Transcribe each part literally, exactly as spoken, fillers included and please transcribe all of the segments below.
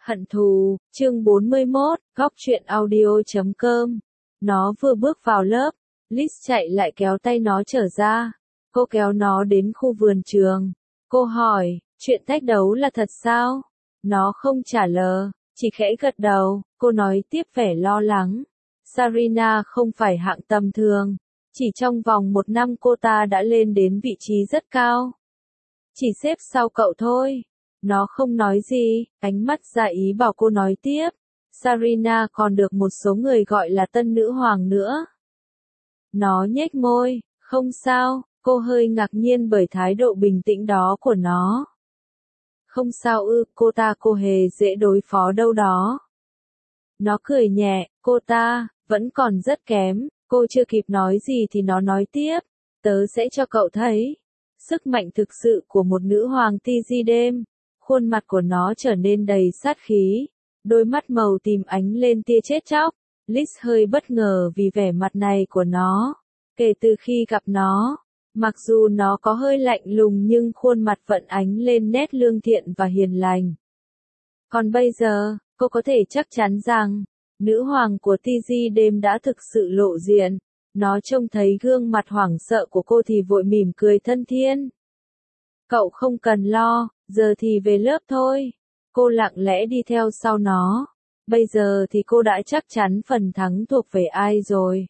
Hận thù, chương bốn mươi mốt, góc truyện audio chấm com. Nó vừa bước vào lớp, Liz chạy lại kéo tay nó trở ra. Cô kéo nó đến khu vườn trường. Cô hỏi, chuyện thách đấu là thật sao? Nó không trả lời, chỉ khẽ gật đầu. Cô nói tiếp vẻ lo lắng. Sarina không phải hạng tầm thường. Chỉ trong vòng một năm cô ta đã lên đến vị trí rất cao. Chỉ xếp sau cậu thôi. Nó không nói gì, ánh mắt ra ý bảo cô nói tiếp. Sarina còn được một số người gọi là tân nữ hoàng nữa. Nó nhếch môi, không sao, cô hơi ngạc nhiên bởi thái độ bình tĩnh đó của nó. Không sao ư, cô ta cô hề dễ đối phó đâu đó. Nó cười nhẹ, cô ta, vẫn còn rất kém, cô chưa kịp nói gì thì nó nói tiếp. Tớ sẽ cho cậu thấy sức mạnh thực sự của một nữ hoàng ti di đêm. Khuôn mặt của nó trở nên đầy sát khí, đôi mắt màu tím ánh lên tia chết chóc. Liz hơi bất ngờ vì vẻ mặt này của nó. Kể từ khi gặp nó, mặc dù nó có hơi lạnh lùng nhưng khuôn mặt vẫn ánh lên nét lương thiện và hiền lành. Còn bây giờ, cô có thể chắc chắn rằng, nữ hoàng của ti di đêm đã thực sự lộ diện. Nó trông thấy gương mặt hoảng sợ của cô thì vội mỉm cười thân thiên. Cậu không cần lo, giờ thì về lớp thôi. Cô lặng lẽ đi theo sau nó. Bây giờ thì cô đã chắc chắn phần thắng thuộc về ai rồi.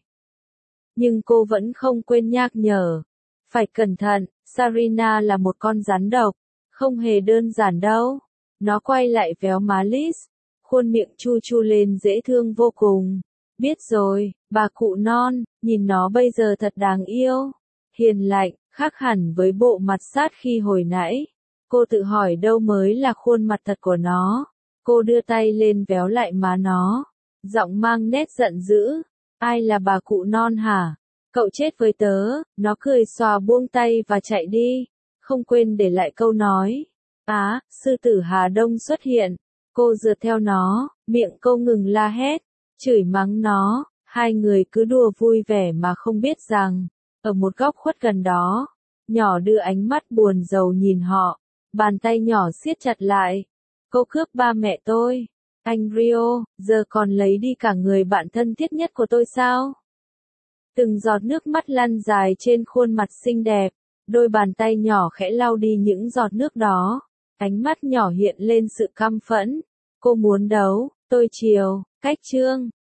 Nhưng cô vẫn không quên nhắc nhở. Phải cẩn thận, Sarina là một con rắn độc. Không hề đơn giản đâu. Nó quay lại véo má Liz. Khuôn miệng chu chu lên dễ thương vô cùng. Biết rồi, bà cụ non, nhìn nó bây giờ thật đáng yêu. Hiền lạnh, khác hẳn với bộ mặt sát khi hồi nãy. Cô tự hỏi đâu mới là khuôn mặt thật của nó. Cô đưa tay lên véo lại má nó. Giọng mang nét giận dữ. Ai là bà cụ non hả? Cậu chết với tớ. Nó cười xòa buông tay và chạy đi. Không quên để lại câu nói. Á, sư tử Hà Đông xuất hiện. Cô rượt theo nó, miệng cô ngừng la hét. Chửi mắng nó. Hai người cứ đùa vui vẻ mà không biết rằng, ở một góc khuất gần đó, nhỏ đưa ánh mắt buồn rầu nhìn họ. Bàn tay nhỏ siết chặt lại. Cô cướp ba mẹ tôi. Anh Rio, giờ còn lấy đi cả người bạn thân thiết nhất của tôi sao? Từng giọt nước mắt lăn dài trên khuôn mặt xinh đẹp. Đôi bàn tay nhỏ khẽ lau đi những giọt nước đó. Ánh mắt nhỏ hiện lên sự căm phẫn. Cô muốn đấu, tôi chiều, cách chương.